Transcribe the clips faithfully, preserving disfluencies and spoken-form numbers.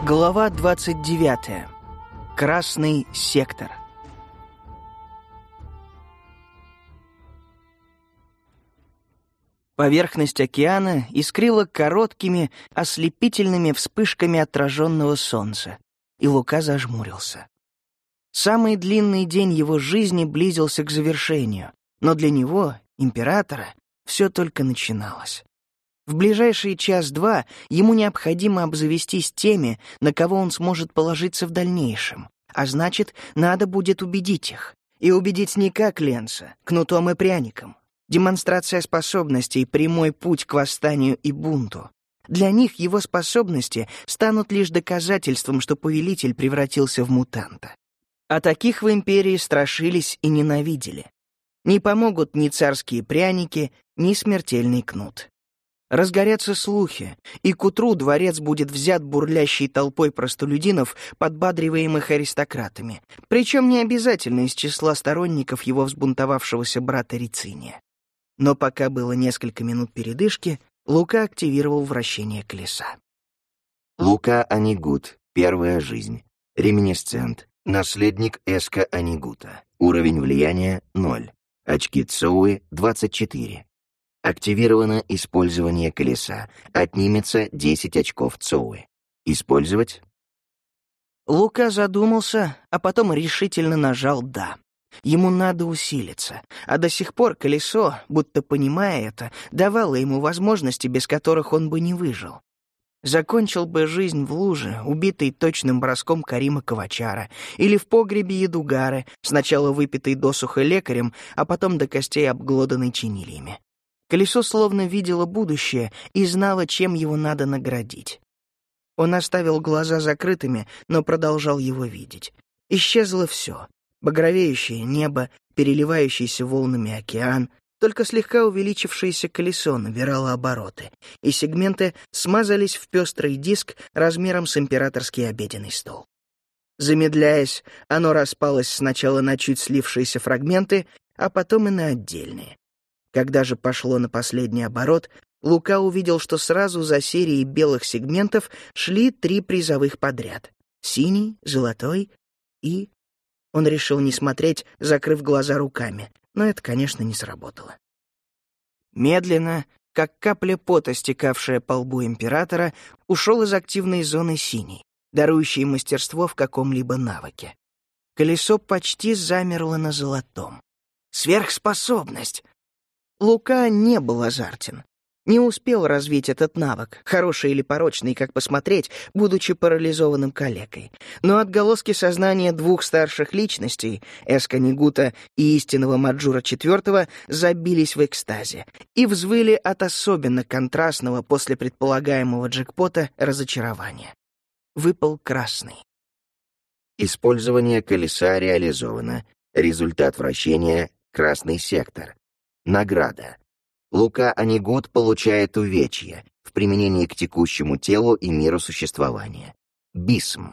Глава двадцать девятая. Красный сектор. Поверхность океана искрила короткими, ослепительными вспышками отраженного солнца, и Лука зажмурился. Самый длинный день его жизни близился к завершению, но для него, императора, все только начиналось. В ближайший час-два ему необходимо обзавестись теми, на кого он сможет положиться в дальнейшем, а значит, надо будет убедить их. И убедить не как Ленца, кнутом и пряником. Демонстрация способностей — прямой путь к восстанию и бунту. Для них его способности станут лишь доказательством, что повелитель превратился в мутанта. А таких в империи страшились и ненавидели. Не помогут ни царские пряники, ни смертельный кнут. Разгорятся слухи, и к утру дворец будет взят бурлящей толпой простолюдинов, подбадриваемых аристократами, причем не обязательно из числа сторонников его взбунтовавшегося брата Рициния. Но пока было несколько минут передышки, Лука активировал вращение колеса. Лука Анигут. Первая жизнь. Реминисцент. Наследник Эска Анигута. Уровень влияния — ноль. Очки Цоуи — двадцать четыре. Активировано использование колеса. Отнимется десять очков Цоуи. Использовать? Лука задумался, а потом решительно нажал «да». Ему надо усилиться, а до сих пор колесо, будто понимая это, давало ему возможности, без которых он бы не выжил. Закончил бы жизнь в луже, убитый точным броском Карима Ковачара, или в погребе Едугары, сначала выпитый досуха лекарем, а потом до костей обглоданный чинилиями. Колесо словно видело будущее и знало, чем его надо наградить. Он оставил глаза закрытыми, но продолжал его видеть. Исчезло все. Багровеющее небо, переливающийся волнами океан, только слегка увеличившееся колесо набирало обороты, и сегменты смазались в пестрый диск размером с императорский обеденный стол. Замедляясь, оно распалось сначала на чуть слившиеся фрагменты, а потом и на отдельные. Когда же пошло на последний оборот, Лука увидел, что сразу за серией белых сегментов шли три призовых подряд — синий, золотой и... Он решил не смотреть, закрыв глаза руками, но это, конечно, не сработало. Медленно, как капля пота, стекавшая по лбу императора, ушел из активной зоны синий, дарующей мастерство в каком-либо навыке. Колесо почти замерло на золотом. Сверхспособность! Лука не был азартен. Не успел развить этот навык, хороший или порочный, как посмотреть, будучи парализованным калекой. Но отголоски сознания двух старших личностей, Эска Нигута и истинного Маджура четвертого, забились в экстазе и взвыли от особенно контрастного после предполагаемого джекпота разочарования. Выпал красный. Использование колеса реализовано. Результат вращения — красный сектор. Награда. Лука Анигут получает увечье в применении к текущему телу и миру существования. Бисм.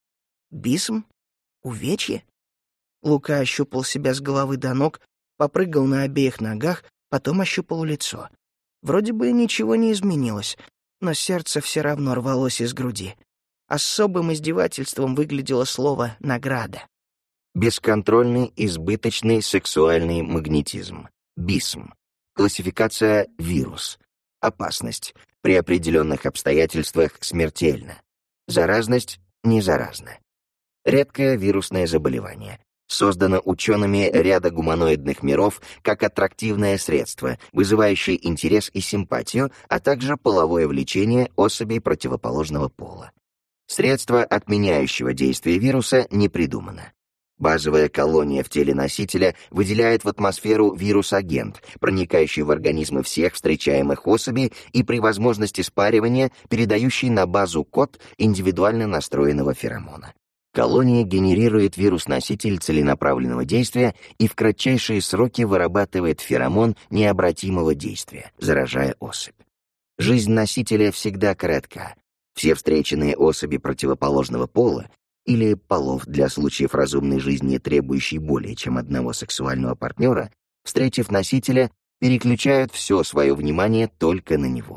Бисм? Увечье? Лука ощупал себя с головы до ног, попрыгал на обеих ногах, потом ощупал лицо. Вроде бы ничего не изменилось, но сердце все равно рвалось из груди. Особым издевательством выглядело слово «награда». Бесконтрольный избыточный сексуальный магнетизм. Бисм. Классификация вирус. Опасность. При определенных обстоятельствах смертельна. Заразность не заразна. Редкое вирусное заболевание. Создано учеными ряда гуманоидных миров как аттрактивное средство, вызывающее интерес и симпатию, а также половое влечение особей противоположного пола. Средство, отменяющего действие вируса, не придумано. Базовая колония в теле носителя выделяет в атмосферу вирус-агент, проникающий в организмы всех встречаемых особей и при возможности спаривания передающий на базу код индивидуально настроенного феромона. Колония генерирует вирус-носитель целенаправленного действия и в кратчайшие сроки вырабатывает феромон необратимого действия, заражая особь. Жизнь носителя всегда коротка. Все встреченные особи противоположного пола или полов для случаев разумной жизни, требующей более чем одного сексуального партнера, встретив носителя, переключают все свое внимание только на него.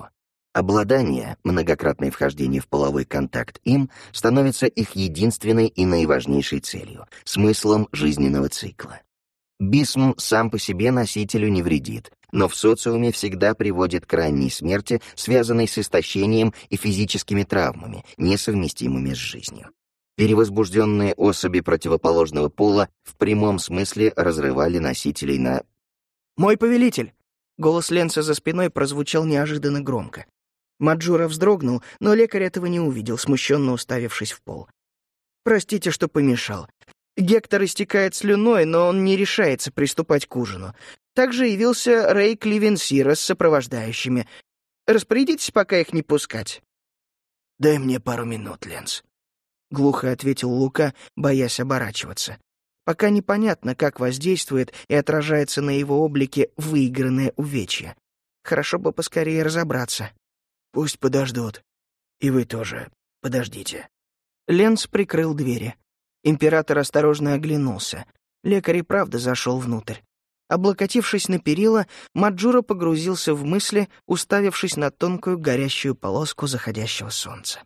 Обладание, многократное вхождение в половой контакт им, становится их единственной и наиважнейшей целью, смыслом жизненного цикла. Бисм сам по себе носителю не вредит, но в социуме всегда приводит к ранней смерти, связанной с истощением и физическими травмами, несовместимыми с жизнью. Перевозбужденные особи противоположного пола в прямом смысле разрывали носителей на... «Мой повелитель!» Голос Ленса за спиной прозвучал неожиданно громко. Маджура вздрогнул, но лекарь этого не увидел, смущенно уставившись в пол. «Простите, что помешал. Гектор истекает слюной, но он не решается приступать к ужину. Также явился Рэй Кливенсира с сопровождающими. Распорядитесь пока их не пускать». «Дай мне пару минут, Ленс», — глухо ответил Лука, боясь оборачиваться. Пока непонятно, как воздействует и отражается на его облике выигранное увечье. Хорошо бы поскорее разобраться. «Пусть подождут. И вы тоже подождите». Ленс прикрыл двери. Император осторожно оглянулся. Лекарь и правда зашел внутрь. Облокотившись на перила, Маджура погрузился в мысли, уставившись на тонкую горящую полоску заходящего солнца.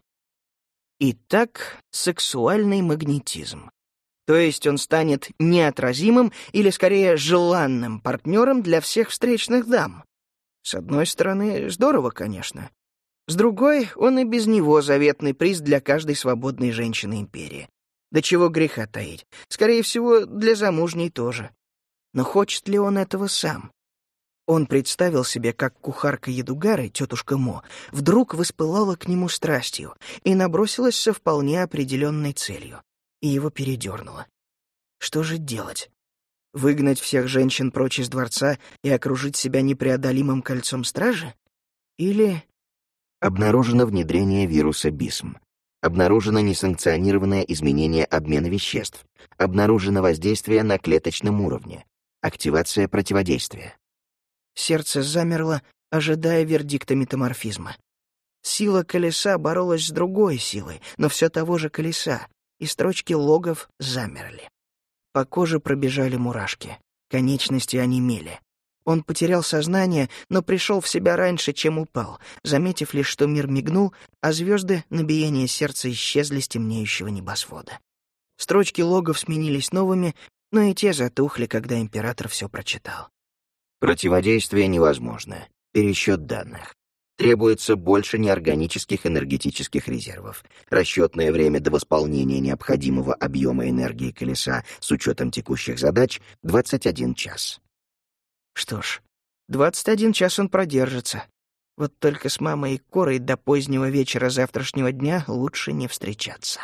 Итак, сексуальный магнетизм. То есть он станет неотразимым или, скорее, желанным партнером для всех встречных дам. С одной стороны, здорово, конечно. С другой, он и без него заветный приз для каждой свободной женщины империи. Да чего греха таить. Скорее всего, для замужней тоже. Но хочет ли он этого сам? Он представил себе, как кухарка Ядугары, тетушка Мо, вдруг воспылала к нему страстью и набросилась со вполне определенной целью. И его передернуло. Что же делать? Выгнать всех женщин прочь из дворца и окружить себя непреодолимым кольцом стражи? Или... Обнаружено внедрение вируса бисм. Обнаружено несанкционированное изменение обмена веществ. Обнаружено воздействие на клеточном уровне. Активация противодействия. Сердце замерло, ожидая вердикта метаморфизма. Сила колеса боролась с другой силой, но все того же колеса, и строчки логов замерли. По коже пробежали мурашки, конечности онемели. Он потерял сознание, но пришел в себя раньше, чем упал, заметив лишь, что мир мигнул, а звезды на биение сердца исчезли с темнеющего небосвода. Строчки логов сменились новыми, но и те затухли, когда император все прочитал. Противодействие невозможно. Пересчет данных. Требуется больше неорганических энергетических резервов. Расчетное время до восполнения необходимого объема энергии колеса с учетом текущих задач — двадцать один час. Что ж, двадцать один час он продержится. Вот только с мамой и Корой до позднего вечера завтрашнего дня лучше не встречаться.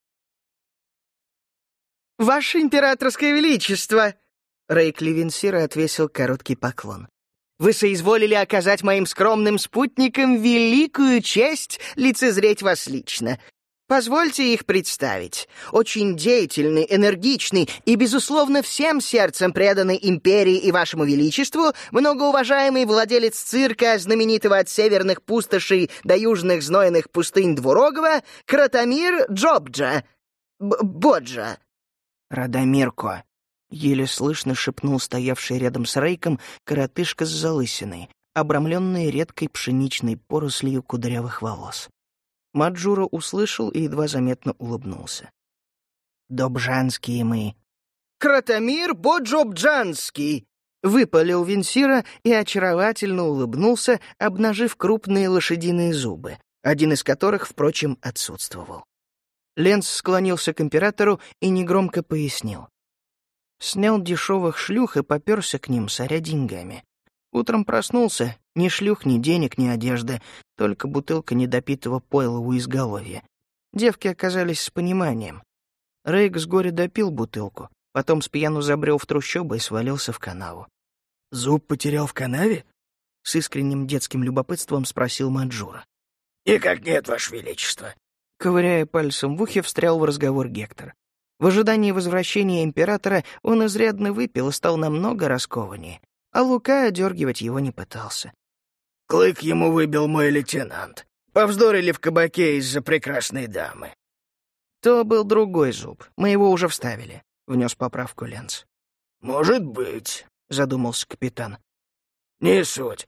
«Ваше императорское величество!» Рэй Кливенсира отвесил короткий поклон. «Вы соизволили оказать моим скромным спутникам великую честь лицезреть вас лично. Позвольте их представить. Очень деятельный, энергичный и, безусловно, всем сердцем преданный империи и вашему величеству, многоуважаемый владелец цирка, знаменитого от северных пустошей до южных знойных пустынь Двурогова, Кратомир Джобджа. Б- Боджа. «Радомирко», — еле слышно шепнул стоявший рядом с Рейком коротышка с залысиной, обрамленный редкой пшеничной порослью кудрявых волос. Маджура услышал и едва заметно улыбнулся. «Добжанские мы». «Кратомир Боджобджанский!» — выпалил Винсира и очаровательно улыбнулся, обнажив крупные лошадиные зубы, один из которых, впрочем, отсутствовал. Ленс склонился к императору и негромко пояснил. Снял дешевых шлюх и попёрся к ним, соря деньгами. Утром проснулся, ни шлюх, ни денег, ни одежды, только бутылка недопитого пойла у изголовья. Девки оказались с пониманием. Рейк с горя допил бутылку, потом спьяну забрел в трущобы и свалился в канаву. «Зуб потерял в канаве?» — с искренним детским любопытством спросил Маджура. «Никак нет, Ваше Величество». Ковыряя пальцем в ухе, встрял в разговор Гектор. В ожидании возвращения императора он изрядно выпил и стал намного раскованнее, а Лука одергивать его не пытался. «Клык ему выбил мой лейтенант. Повздорили в кабаке из-за прекрасной дамы». «То был другой зуб. Мы его уже вставили», — внес поправку Ленц. «Может быть», — задумался капитан. «Не суть.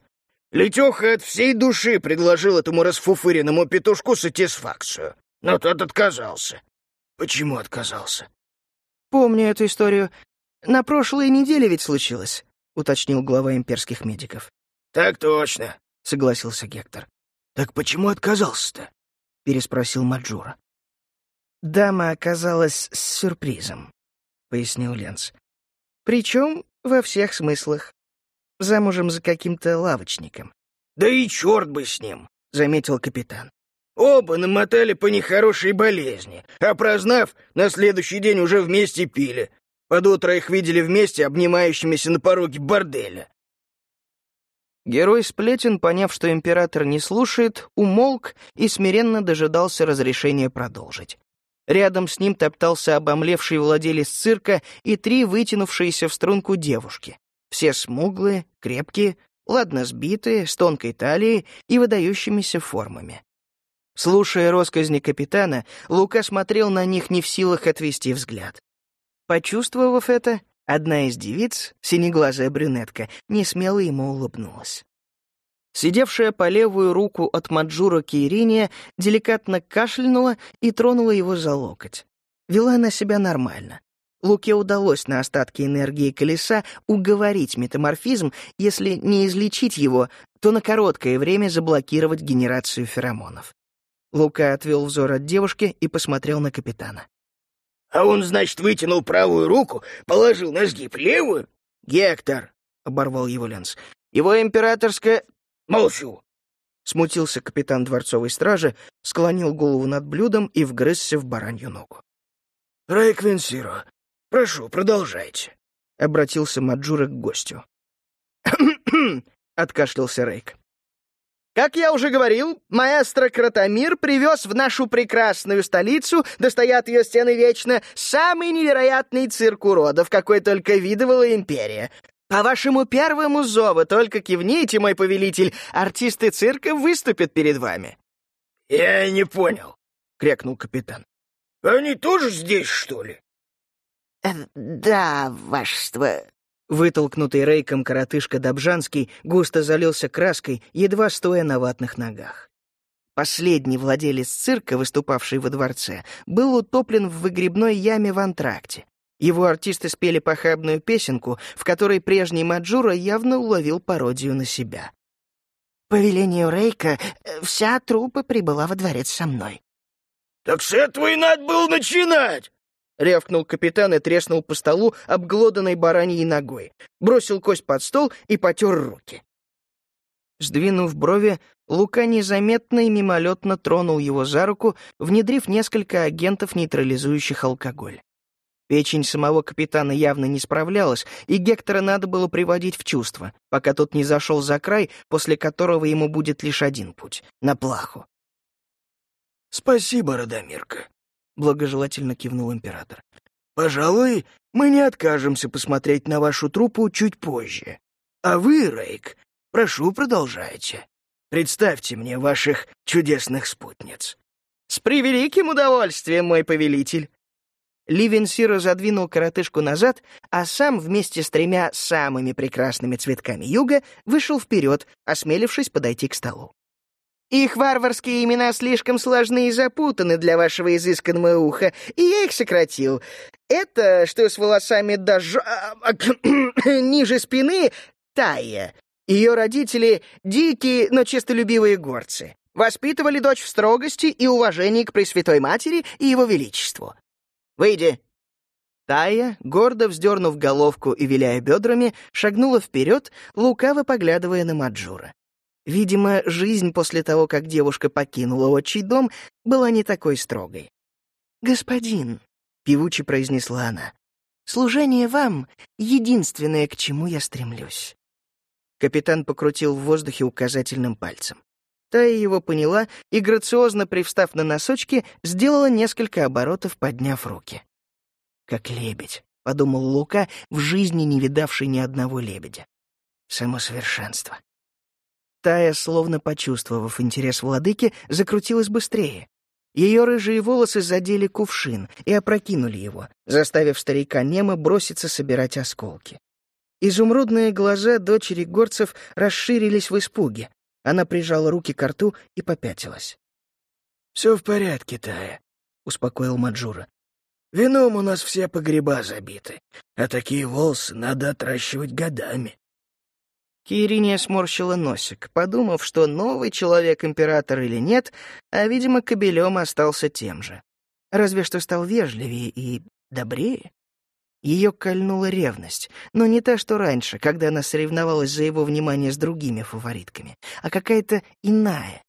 Летеха от всей души предложил этому расфуфыренному петушку сатисфакцию, но тот отказался. Почему отказался? Помню эту историю. На прошлой неделе ведь случилось, уточнил глава имперских медиков. Так точно, согласился Гектор. Так почему отказался-то? Переспросил Маджура. Дама оказалась с сюрпризом, пояснил Ленц. Причем во всех смыслах. Замужем за каким-то лавочником. Да и черт бы с ним, заметил капитан. Оба намотали по нехорошей болезни, а прознав, на следующий день уже вместе пили. Под утро их видели вместе, обнимающимися на пороге борделя. Герой сплетен, поняв, что император не слушает, умолк и смиренно дожидался разрешения продолжить. Рядом с ним топтался обомлевший владелец цирка и три вытянувшиеся в струнку девушки. Все смуглые, крепкие, ладно сбитые, с тонкой талией и выдающимися формами. Слушая россказни капитана, Лука смотрел на них не в силах отвести взгляд. Почувствовав это, одна из девиц, синеглазая брюнетка, несмело ему улыбнулась. Сидевшая по левую руку от Маджура Кейриния деликатно кашлянула и тронула его за локоть. Вела она себя нормально. Луке удалось на остатки энергии колеса уговорить метаморфизм, если не излечить его, то на короткое время заблокировать генерацию феромонов. Лука отвел взор от девушки и посмотрел на капитана. «А он, значит, вытянул правую руку, положил на сгиб левую?» «Гектор», — оборвал его Ленц, — «его императорская...» «Молчу!» Смутился капитан дворцовой стражи, склонил голову над блюдом и вгрызся в баранью ногу. «Рейк Венсиро, прошу, продолжайте», — обратился Маджура к гостю. Откашлялся Рейк. «Как я уже говорил, маэстро Кратомир привез в нашу прекрасную столицу, да стоят ее стены вечно, самый невероятный цирк уродов, какой только видывала империя. По вашему первому зову только кивните, мой повелитель, артисты цирка выступят перед вами». «Я не понял», — крякнул капитан. «Они тоже здесь, что ли?» «Да, вашество...» Вытолкнутый Рейком коротышка Добжанский густо залился краской, едва стоя на ватных ногах. Последний владелец цирка, выступавший во дворце, был утоплен в выгребной яме в антракте. Его артисты спели похабную песенку, в которой прежний Маджура явно уловил пародию на себя. «По велению Рейка вся труппа прибыла во дворец со мной». «Так с этого и надо было начинать!» — рявкнул капитан и треснул по столу обглоданной бараньей ногой, бросил кость под стол и потер руки. Сдвинув брови, Лука незаметно и мимолетно тронул его за руку, внедрив несколько агентов, нейтрализующих алкоголь. Печень самого капитана явно не справлялась, и Гектора надо было приводить в чувство, пока тот не зашел за край, после которого ему будет лишь один путь — на плаху. «Спасибо, Радомирка», — благожелательно кивнул император. «Пожалуй, мы не откажемся посмотреть на вашу труппу чуть позже. А вы, Рейк, прошу, продолжайте. Представьте мне ваших чудесных спутниц». «С превеликим удовольствием, мой повелитель!» Ли Венсиро задвинул коротышку назад, а сам вместе с тремя самыми прекрасными цветками юга вышел вперед, осмелившись подойти к столу. «Их варварские имена слишком сложны и запутаны для вашего изысканного уха, и я их сократил. Это, что с волосами даже ниже спины, Тайя. Ее родители — дикие, но честолюбивые горцы. Воспитывали дочь в строгости и уважении к Пресвятой Матери и Его Величеству. Выйди!» Тайя, гордо вздернув головку и виляя бедрами, шагнула вперед, лукаво поглядывая на Маджура. Видимо, жизнь после того, как девушка покинула отчий дом, была не такой строгой. «Господин», — певуче произнесла она, — «служение вам — единственное, к чему я стремлюсь». Капитан покрутил в воздухе указательным пальцем. Тая его поняла и, грациозно привстав на носочки, сделала несколько оборотов, подняв руки. «Как лебедь», — подумал Лука, в жизни не видавший ни одного лебедя. «Само совершенство». Тая, словно почувствовав интерес владыки, закрутилась быстрее. Ее рыжие волосы задели кувшин и опрокинули его, заставив старика Нема броситься собирать осколки. Изумрудные глаза дочери горцев расширились в испуге. Она прижала руки к рту и попятилась. «Все в порядке, Тая», — успокоил Маджура. «Вином у нас все погреба забиты, а такие волосы надо отращивать годами». Кириния сморщила носик, подумав, что новый человек император или нет, а, видимо, кобелем остался тем же. Разве что стал вежливее и добрее. Ее кольнула ревность, но не та, что раньше, когда она соревновалась за его внимание с другими фаворитками, а какая-то иная.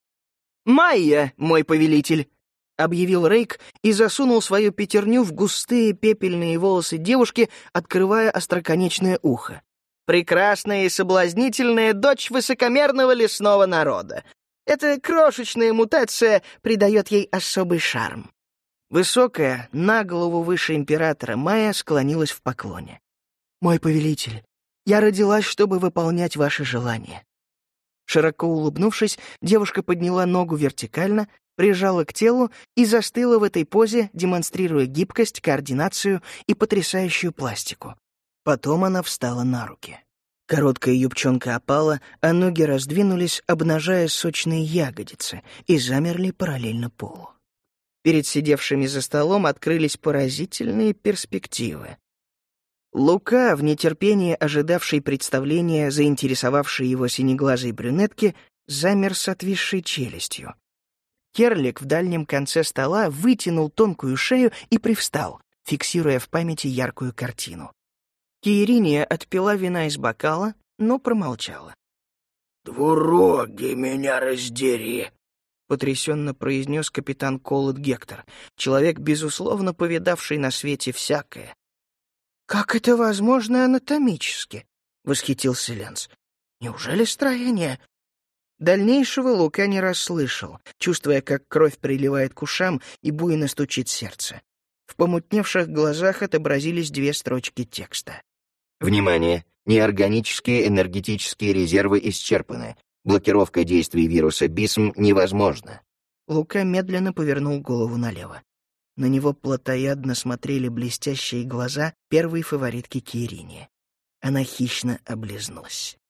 «Майя, мой повелитель!» — объявил Рейк и засунул свою пятерню в густые пепельные волосы девушки, открывая остроконечное ухо. «Прекрасная и соблазнительная дочь высокомерного лесного народа. Эта крошечная мутация придает ей особый шарм». Высокая, на голову выше императора, Майя склонилась в поклоне. «Мой повелитель, я родилась, чтобы выполнять ваши желания». Широко улыбнувшись, девушка подняла ногу вертикально, прижала к телу и застыла в этой позе, демонстрируя гибкость, координацию и потрясающую пластику. Потом она встала на руки. Короткая юбчонка опала, а ноги раздвинулись, обнажая сочные ягодицы, и замерли параллельно полу. Перед сидевшими за столом открылись поразительные перспективы. Лука, в нетерпении ожидавший представления, заинтересовавшей его синеглазой брюнетки, замер с отвисшей челюстью. Керлик в дальнем конце стола вытянул тонкую шею и привстал, фиксируя в памяти яркую картину. Кириния отпила вина из бокала, но промолчала. «Двуроги, меня раздери!» — потрясенно произнес капитан Колот Гектор, человек, безусловно, повидавший на свете всякое. «Как это возможно анатомически?» — восхитился Ленс. «Неужели строение?» Дальнейшего Лука не расслышал, чувствуя, как кровь приливает к ушам и буйно стучит сердце. В помутневших глазах отобразились две строчки текста. Внимание! Неорганические энергетические резервы исчерпаны. Блокировка действий вируса БИСМ невозможна. Лука медленно повернул голову налево. На него плотоядно смотрели блестящие глаза первой фаворитки Кирини. Она хищно облизнулась.